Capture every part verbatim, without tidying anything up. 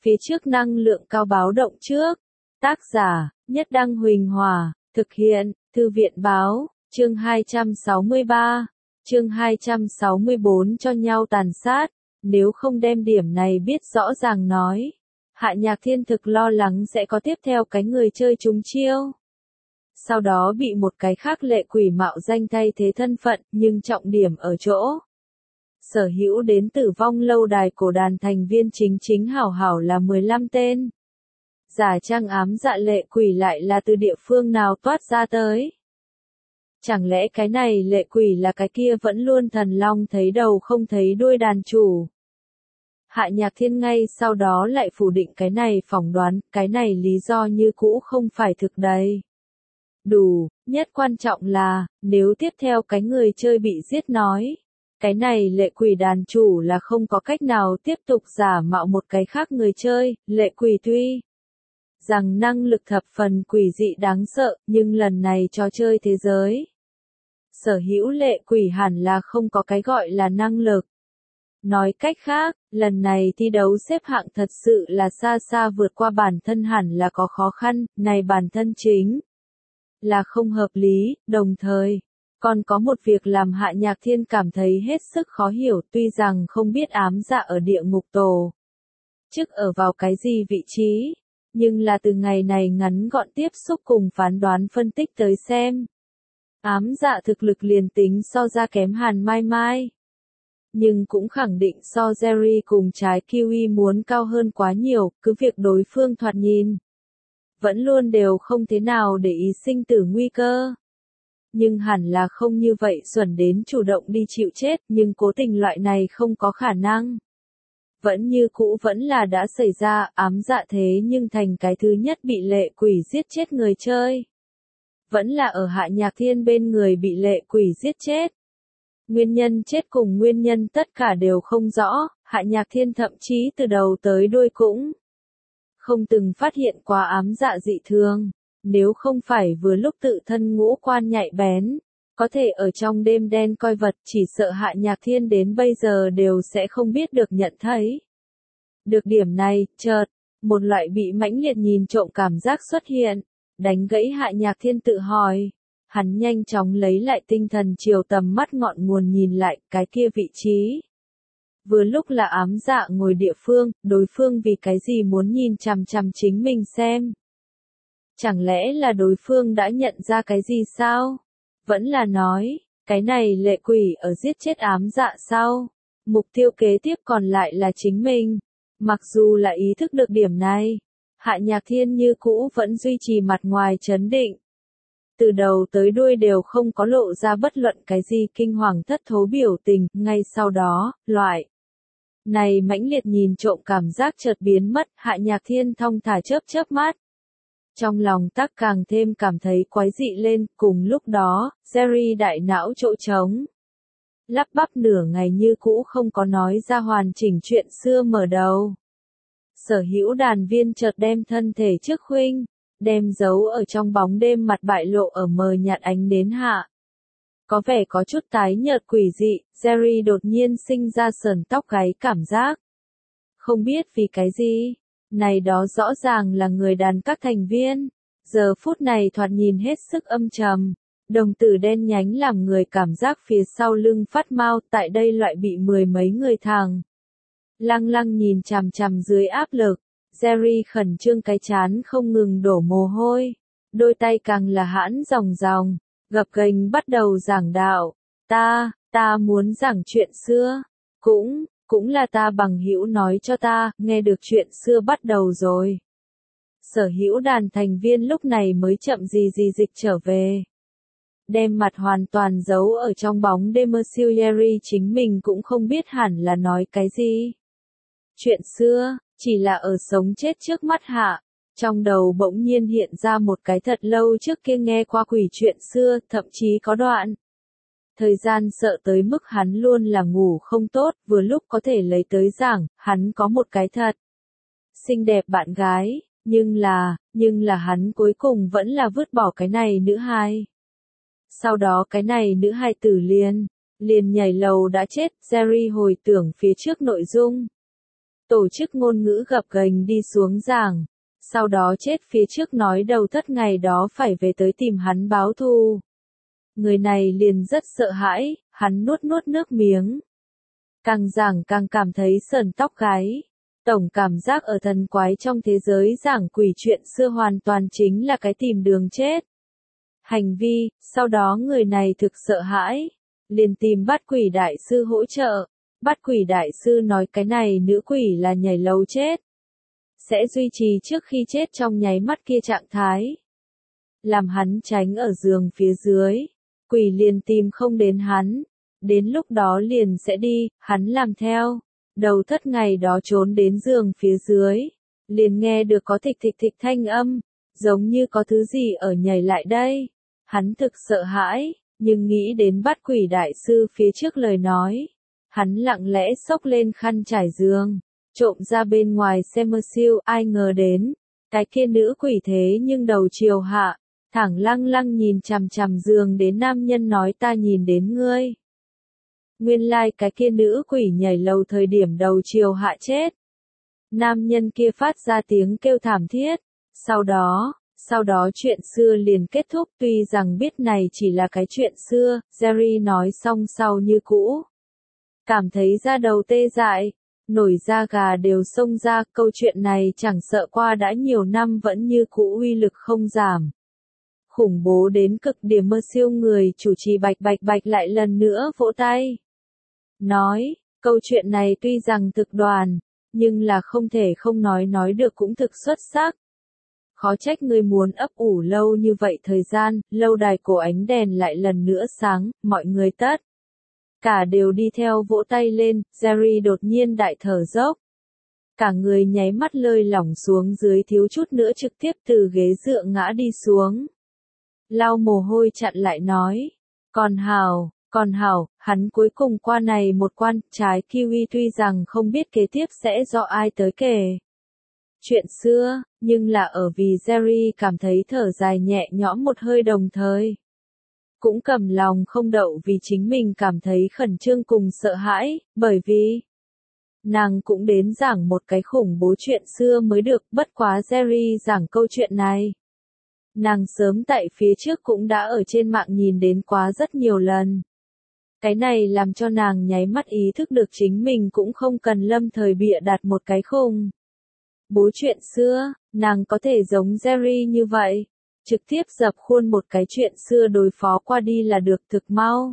Phía trước năng lượng cao báo động trước. Tác giả, Nhất Đăng Huỳnh Hòa, thực hiện, Thư viện Báo, chương hai trăm sáu mươi ba, chương hai trăm sáu mươi bốn cho nhau tàn sát, nếu không đem điểm này biết rõ ràng nói. Hạ Nhạc Thiên thực lo lắng sẽ có tiếp theo cái người chơi trúng chiêu. Sau đó bị một cái khác lệ quỷ mạo danh thay thế thân phận, nhưng trọng điểm ở chỗ. Sở hữu đến Tử Vong lâu đài cổ đàn thành viên chính chính hảo hảo là mười lăm tên. Giả trang ám dạ lệ quỷ lại là từ địa phương nào toát ra tới. Chẳng lẽ cái này lệ quỷ là cái kia vẫn luôn thần long thấy đầu không thấy đuôi đàn chủ. Hạ Nhạc Thiên ngay sau đó lại phủ định cái này phỏng đoán, cái này lý do như cũ không phải thực đấy. Đủ, nhất quan trọng là, nếu tiếp theo cái người chơi bị giết nói, cái này lệ quỷ đàn chủ là không có cách nào tiếp tục giả mạo một cái khác người chơi, lệ quỷ tuy rằng năng lực thập phần quỷ dị đáng sợ, nhưng lần này trò chơi thế giới. Sở hữu lệ quỷ hẳn là không có cái gọi là năng lực. Nói cách khác, lần này thi đấu xếp hạng thật sự là xa xa vượt qua bản thân hẳn là có khó khăn, này bản thân chính là không hợp lý, đồng thời, còn có một việc làm Hạ Nhạc Thiên cảm thấy hết sức khó hiểu tuy rằng không biết ám dạ ở địa ngục tổ. Trước ở vào cái gì vị trí, nhưng là từ ngày này ngắn gọn tiếp xúc cùng phán đoán phân tích tới xem. Ám dạ thực lực liền tính so ra kém Hàn Mai Mai. Nhưng cũng khẳng định so Jerry cùng trái kiwi muốn cao hơn quá nhiều, cứ việc đối phương thoạt nhìn. Vẫn luôn đều không thế nào để ý sinh tử nguy cơ. Nhưng hẳn là không như vậy xuẩn đến chủ động đi chịu chết, nhưng cố tình loại này không có khả năng. Vẫn như cũ vẫn là đã xảy ra, ám dạ thế nhưng thành cái thứ nhất bị lệ quỷ giết chết người chơi. Vẫn là ở Hạ Nhạc Thiên bên người bị lệ quỷ giết chết. Nguyên nhân chết cùng nguyên nhân tất cả đều không rõ, Hạ Nhạc Thiên thậm chí từ đầu tới đuôi cũng không từng phát hiện qua ám dạ dị thường. Nếu không phải vừa lúc tự thân ngũ quan nhạy bén, có thể ở trong đêm đen coi vật chỉ sợ Hạ Nhạc Thiên đến bây giờ đều sẽ không biết được nhận thấy. Được điểm này, chợt, một loại bị mãnh liệt nhìn trộm cảm giác xuất hiện, đánh gãy Hạ Nhạc Thiên tự hỏi. Hắn nhanh chóng lấy lại tinh thần chiều tầm mắt ngọn nguồn nhìn lại cái kia vị trí. Vừa lúc là ám dạ ngồi địa phương, đối phương vì cái gì muốn nhìn chằm chằm chính mình xem. Chẳng lẽ là đối phương đã nhận ra cái gì sao? Vẫn là nói, cái này lệ quỷ ở giết chết ám dạ sao? Mục tiêu kế tiếp còn lại là chính mình. Mặc dù là ý thức được điểm này, Hạ Nhạc Thiên như cũ vẫn duy trì mặt ngoài trấn định. Từ đầu tới đuôi đều không có lộ ra bất luận cái gì kinh hoàng thất thố biểu tình, ngay sau đó, loại này mãnh liệt nhìn trộm cảm giác chợt biến mất, Hạ Nhạc Thiên thong thả chớp chớp mắt. Trong lòng tắc càng thêm cảm thấy quái dị lên, cùng lúc đó, Jerry đại não chỗ trống. Lắp bắp nửa ngày như cũ không có nói ra hoàn chỉnh chuyện xưa mở đầu. Sở hữu đàn viên chợt đem thân thể trước khuynh, đem giấu ở trong bóng đêm mặt bại lộ ở mờ nhạt ánh nến hạ. Có vẻ có chút tái nhợt quỷ dị, Jerry đột nhiên sinh ra sờn tóc gáy cảm giác. Không biết vì cái gì. Này đó rõ ràng là người đàn các thành viên, giờ phút này thoạt nhìn hết sức âm trầm, đồng tử đen nhánh làm người cảm giác phía sau lưng phát mau, tại đây loại bị mười mấy người thằng. Lăng lăng nhìn chằm chằm dưới áp lực, Jerry khẩn trương cái chán không ngừng đổ mồ hôi, đôi tay càng là hãn ròng ròng, gập ghềnh bắt đầu giảng đạo, ta, ta muốn giảng chuyện xưa, cũng... Cũng là ta bằng hữu nói cho ta, nghe được chuyện xưa bắt đầu rồi. Sở hữu đàn thành viên lúc này mới chậm gì gì dịch trở về. Đem mặt hoàn toàn giấu ở trong bóng đêm Mercury chính mình cũng không biết hẳn là nói cái gì. Chuyện xưa, chỉ là ở sống chết trước mắt hạ. Trong đầu bỗng nhiên hiện ra một cái thật lâu trước kia nghe qua quỷ chuyện xưa, thậm chí có đoạn. Thời gian sợ tới mức hắn luôn là ngủ không tốt, vừa lúc có thể lấy tới giảng, hắn có một cái thật xinh đẹp bạn gái, nhưng là, nhưng là hắn cuối cùng vẫn là vứt bỏ cái này nữ hai. Sau đó cái này nữ hai tử liền, liền nhảy lầu đã chết, Jerry hồi tưởng phía trước nội dung. tổ chức ngôn ngữ gập ghềnh đi xuống giảng, sau đó chết phía trước nói đầu thất ngày đó phải về tới tìm hắn báo thù. Người này liền rất sợ hãi, hắn nuốt nuốt nước miếng. Càng giảng càng cảm thấy sởn tóc gáy. Tổng cảm giác ở thần quái trong thế giới giảng quỷ chuyện xưa hoàn toàn chính là cái tìm đường chết. Hành vi, sau đó người này thực sợ hãi, liền tìm Bát Quỷ đại sư hỗ trợ. Bát Quỷ đại sư nói cái này nữ quỷ là nhảy lầu chết, sẽ duy trì trước khi chết trong nháy mắt kia trạng thái, làm hắn tránh ở giường phía dưới, quỷ liền tìm không đến hắn, đến lúc đó liền sẽ đi, hắn làm theo. Đầu thất ngày đó trốn đến giường phía dưới, liền nghe được có thịch thịch thịch thanh âm, giống như có thứ gì ở nhảy lại đây. Hắn thực sợ hãi, nhưng nghĩ đến Bát Quỷ đại sư phía trước lời nói, hắn lặng lẽ xốc lên khăn trải giường, trộm ra bên ngoài xem mơ siêu, ai ngờ đến, cái kia nữ quỷ thế nhưng đầu chiều hạ, thẳng lăng lăng nhìn chằm chằm giường đến nam nhân nói ta nhìn đến ngươi. Nguyên lai like cái kia nữ quỷ nhảy lầu thời điểm đầu chiều hạ chết. Nam nhân kia phát ra tiếng kêu thảm thiết, sau đó, sau đó chuyện xưa liền kết thúc tuy rằng biết này chỉ là cái chuyện xưa, Jerry nói xong sau như cũ. Cảm thấy da đầu tê dại, nổi da gà đều xông ra, câu chuyện này chẳng sợ qua đã nhiều năm vẫn như cũ uy lực không giảm. Khủng bố đến cực điểm mơ siêu người chủ trì bạch bạch bạch lại lần nữa vỗ tay. Nói, câu chuyện này tuy rằng thực đoàn, nhưng là không thể không nói nói được cũng thực xuất sắc. Khó trách người muốn ấp ủ lâu như vậy thời gian, lâu đài cổ ánh đèn lại lần nữa sáng, mọi người tất cả đều đi theo vỗ tay lên, Jerry đột nhiên đại thở dốc. Cả người nháy mắt lơi lỏng xuống dưới thiếu chút nữa trực tiếp từ ghế dựa ngã đi xuống. Lau mồ hôi chặn lại nói, còn hào, còn hào, hắn cuối cùng qua này một quan, trái kiwi tuy rằng không biết kế tiếp sẽ do ai tới kể chuyện xưa, nhưng là ở vì Jerry cảm thấy thở dài nhẹ nhõm một hơi đồng thời. Cũng cầm lòng không đậu vì chính mình cảm thấy khẩn trương cùng sợ hãi, bởi vì nàng cũng đến giảng một cái khủng bố chuyện xưa mới được, bất quá Jerry giảng câu chuyện này. Nàng sớm tại phía trước cũng đã ở trên mạng nhìn đến quá rất nhiều lần. Cái này làm cho nàng nháy mắt ý thức được chính mình cũng không cần lâm thời bịa đặt một cái khung bố chuyện xưa, nàng có thể giống Jerry như vậy, trực tiếp dập khuôn một cái chuyện xưa đối phó qua đi là được thực mau.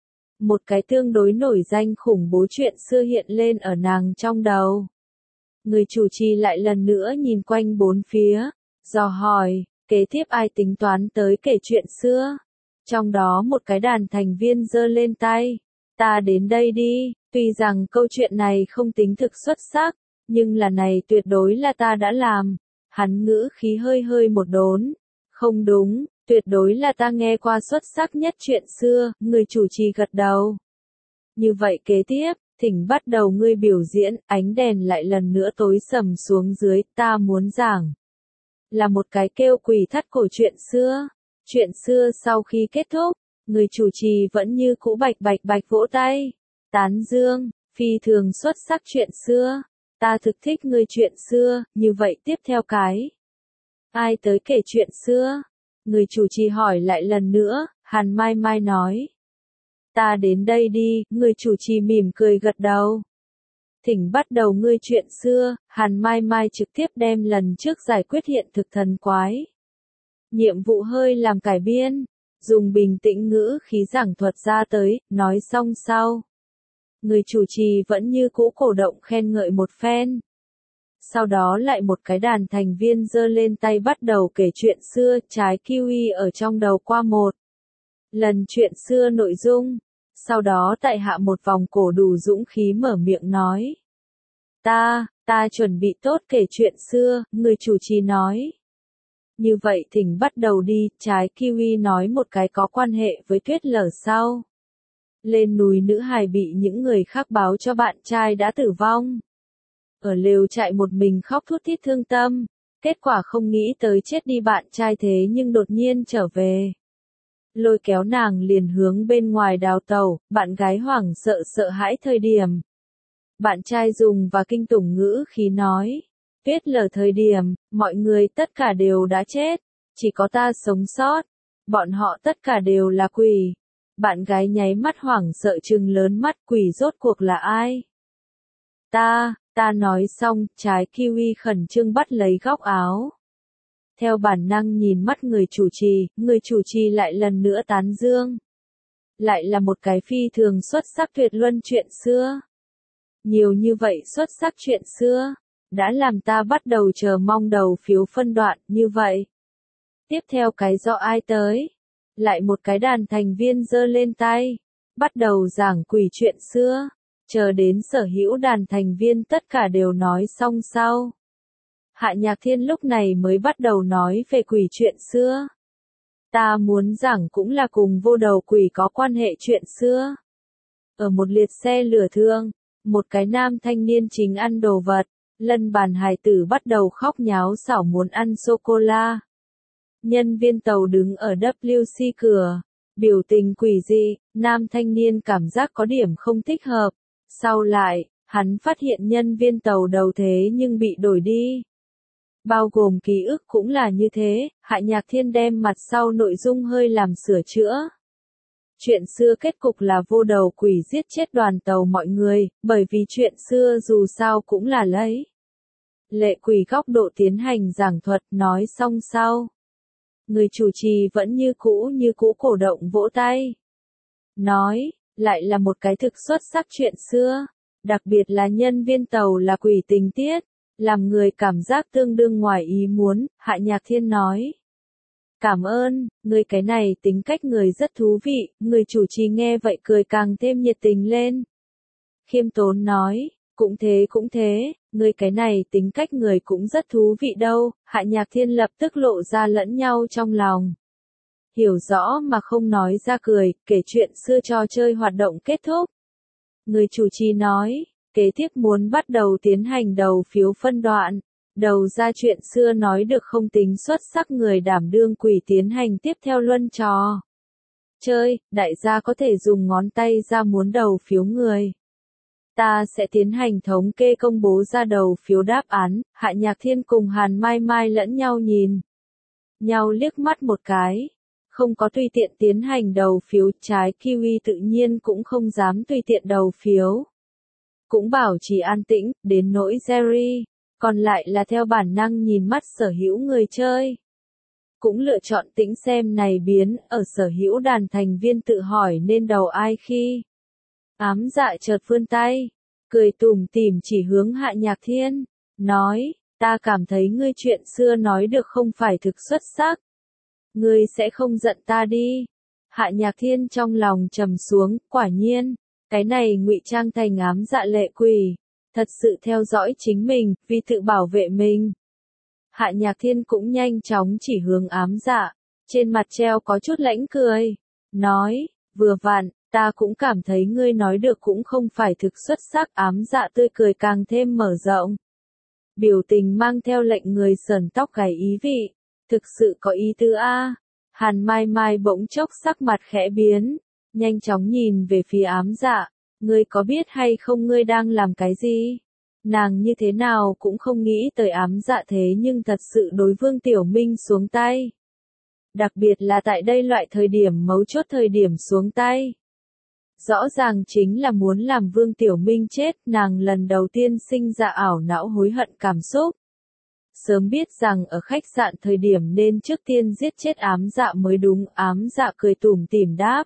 Một cái tương đối nổi danh khủng bố chuyện xưa hiện lên ở nàng trong đầu. Người chủ trì lại lần nữa nhìn quanh bốn phía, dò hỏi, kế tiếp ai tính toán tới kể chuyện xưa? Trong đó một cái đàn thành viên giơ lên tay, ta đến đây đi, tuy rằng câu chuyện này không tính thực xuất sắc, nhưng là này tuyệt đối là ta đã làm. Hắn ngữ khí hơi hơi một đốn, không đúng, tuyệt đối là ta nghe qua xuất sắc nhất chuyện xưa, người chủ trì gật đầu. Như vậy kế tiếp, thỉnh bắt đầu ngươi biểu diễn, ánh đèn lại lần nữa tối sầm xuống dưới, ta muốn giảng. Là một cái kêu quỷ thắt cổ chuyện xưa. Chuyện xưa sau khi kết thúc, người chủ trì vẫn như cũ bạch bạch bạch vỗ tay. Tán dương, phi thường xuất sắc chuyện xưa. Ta thực thích ngươi chuyện xưa, như vậy tiếp theo cái. Ai tới kể chuyện xưa? Người chủ trì hỏi lại lần nữa, Hàn Mai Mai nói. Ta đến đây đi, người chủ trì mỉm cười gật đầu. Thỉnh bắt đầu ngươi chuyện xưa, Hàn Mai Mai trực tiếp đem lần trước giải quyết hiện thực thần quái. Nhiệm vụ hơi làm cải biên, dùng bình tĩnh ngữ khí giảng thuật ra tới, nói xong sau. Người chủ trì vẫn như cũ cổ động khen ngợi một phen. Sau đó lại một cái đàn thành viên giơ lên tay bắt đầu kể chuyện xưa, trái kiwi ở trong đầu qua một lần chuyện xưa nội dung. Sau đó tại hạ một vòng cổ đủ dũng khí mở miệng nói. Ta, ta chuẩn bị tốt kể chuyện xưa, người chủ trì nói. Như vậy thỉnh bắt đầu đi, trái kiwi nói một cái có quan hệ với tuyết lở sau. Lên núi nữ hài bị những người khác báo cho bạn trai đã tử vong. Ở lều trại một mình khóc thút thít thương tâm, kết quả không nghĩ tới chết đi bạn trai thế nhưng đột nhiên trở về. Lôi kéo nàng liền hướng bên ngoài đào tàu, bạn gái hoảng sợ sợ hãi thời điểm. Bạn trai dùng và kinh tủng ngữ khí nói. Tuyết lở thời điểm, mọi người tất cả đều đã chết. Chỉ có ta sống sót. Bọn họ tất cả đều là quỷ. Bạn gái nháy mắt hoảng sợ trừng lớn mắt, quỷ rốt cuộc là ai? Ta, ta nói xong, trái kiwi khẩn trương bắt lấy góc áo. Theo bản năng nhìn mắt người chủ trì, người chủ trì lại lần nữa tán dương. Lại là một cái phi thường xuất sắc tuyệt luân chuyện xưa. Nhiều như vậy xuất sắc chuyện xưa, đã làm ta bắt đầu chờ mong đầu phiếu phân đoạn như vậy. Tiếp theo cái do ai tới? Lại một cái đàn thành viên giơ lên tay, bắt đầu giảng quỷ chuyện xưa, chờ đến sở hữu đàn thành viên tất cả đều nói xong sau. Hạ Nhạc Thiên lúc này mới bắt đầu nói về quỷ chuyện xưa. Ta muốn giảng cũng là cùng vô đầu quỷ có quan hệ chuyện xưa. Ở một liệt xe lửa thương, một cái nam thanh niên chính ăn đồ vật, lân bàn hài tử bắt đầu khóc nháo xảo muốn ăn sô-cô-la. Nhân viên tàu đứng ở W C cửa, biểu tình quỷ dị, nam thanh niên cảm giác có điểm không thích hợp. Sau lại, hắn phát hiện nhân viên tàu đầu thế nhưng bị đổi đi. Bao gồm ký ức cũng là như thế, Hạ Nhạc Thiên đem mặt sau nội dung hơi làm sửa chữa. Chuyện xưa kết cục là vô đầu quỷ giết chết đoàn tàu mọi người, bởi vì chuyện xưa dù sao cũng là lấy lệ quỷ góc độ tiến hành giảng thuật, nói xong sau. Người chủ trì vẫn như cũ như cũ cổ động vỗ tay. Nói, lại là một cái thực xuất sắc chuyện xưa, đặc biệt là nhân viên tàu là quỷ tình tiết, làm người cảm giác tương đương ngoài ý muốn, Hạ Nhạc Thiên nói. Cảm ơn, người cái này tính cách người rất thú vị, người chủ trì nghe vậy cười càng thêm nhiệt tình lên. Khiêm tốn nói, cũng thế cũng thế, người cái này tính cách người cũng rất thú vị đâu, Hạ Nhạc Thiên lập tức lộ ra lẫn nhau trong lòng. Hiểu rõ mà không nói ra cười, kể chuyện xưa trò chơi hoạt động kết thúc. Người chủ trì nói, kế tiếp muốn bắt đầu tiến hành đầu phiếu phân đoạn. Đầu ra chuyện xưa nói được không tính xuất sắc người đảm đương quỷ tiến hành tiếp theo luân trò chơi, đại gia có thể dùng ngón tay ra muốn đầu phiếu người. Ta sẽ tiến hành thống kê công bố ra đầu phiếu đáp án, Hạ Nhạc Thiên cùng Hàn Mai Mai lẫn nhau nhìn. Nhau liếc mắt một cái. Không có tùy tiện tiến hành đầu phiếu, trái kiwi tự nhiên cũng không dám tùy tiện đầu phiếu. Cũng bảo trì an tĩnh, đến nỗi Jerry, còn lại là theo bản năng nhìn mắt sở hữu người chơi. Cũng lựa chọn tĩnh xem này biến, ở sở hữu đàn thành viên tự hỏi nên đầu ai khi. Ám dạ chợt vươn tay, cười tủm tỉm chỉ hướng Hạ Nhạc Thiên, nói, ta cảm thấy ngươi chuyện xưa nói được không phải thực xuất sắc. Ngươi sẽ không giận ta đi. Hạ Nhạc Thiên trong lòng trầm xuống, quả nhiên, cái này ngụy trang thành ám dạ lệ quỷ, thật sự theo dõi chính mình, vì tự bảo vệ mình. Hạ Nhạc Thiên cũng nhanh chóng chỉ hướng ám dạ, trên mặt treo có chút lãnh cười, nói, vừa vặn, ta cũng cảm thấy ngươi nói được cũng không phải thực xuất sắc, ám dạ tươi cười càng thêm mở rộng. Biểu tình mang theo lệnh người sờn tóc gáy ý vị, thực sự có ý tứ a. Hàn Mai Mai bỗng chốc sắc mặt khẽ biến, nhanh chóng nhìn về phía ám dạ, ngươi có biết hay không ngươi đang làm cái gì? Nàng như thế nào cũng không nghĩ tới ám dạ thế nhưng thật sự đối Vương Tiểu Minh xuống tay. Đặc biệt là tại đây loại thời điểm mấu chốt thời điểm xuống tay. Rõ ràng chính là muốn làm Vương Tiểu Minh chết, nàng lần đầu tiên sinh ra ảo não hối hận cảm xúc. Sớm biết rằng ở khách sạn thời điểm nên trước tiên giết chết ám dạ mới đúng, ám dạ cười tủm tỉm đáp.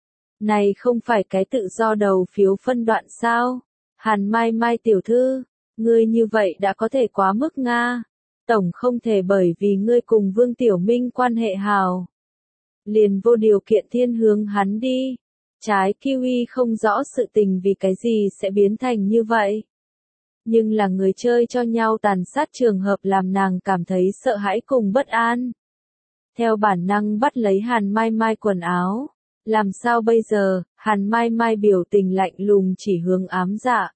Này không phải cái tự do đầu phiếu phân đoạn sao? Hàn Mai Mai tiểu thư, ngươi như vậy đã có thể quá mức Nga. Tổng không thể bởi vì ngươi cùng Vương Tiểu Minh quan hệ hào. Liền vô điều kiện thiên hướng hắn đi. Trái kiwi không rõ sự tình vì cái gì sẽ biến thành như vậy. Nhưng là người chơi cho nhau tàn sát trường hợp làm nàng cảm thấy sợ hãi cùng bất an. Theo bản năng bắt lấy Hàn Mai Mai quần áo. Làm sao bây giờ, Hàn Mai Mai biểu tình lạnh lùng chỉ hướng ám dạ.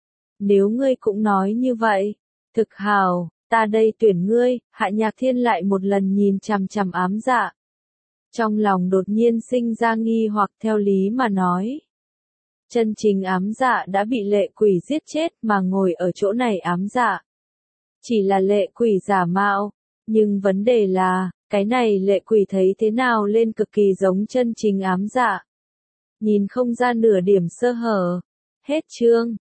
Nếu ngươi cũng nói như vậy, thực hào, ta đây tuyển ngươi, Hạ Nhạc Thiên lại một lần nhìn chằm chằm ám dạ. Trong lòng đột nhiên sinh ra nghi hoặc theo lý mà nói. Chân chính ám dạ đã bị lệ quỷ giết chết mà ngồi ở chỗ này ám dạ. Chỉ là lệ quỷ giả mạo, nhưng vấn đề là, cái này lệ quỷ thấy thế nào lên cực kỳ giống chân chính ám dạ. Nhìn không ra nửa điểm sơ hở. Hết chương.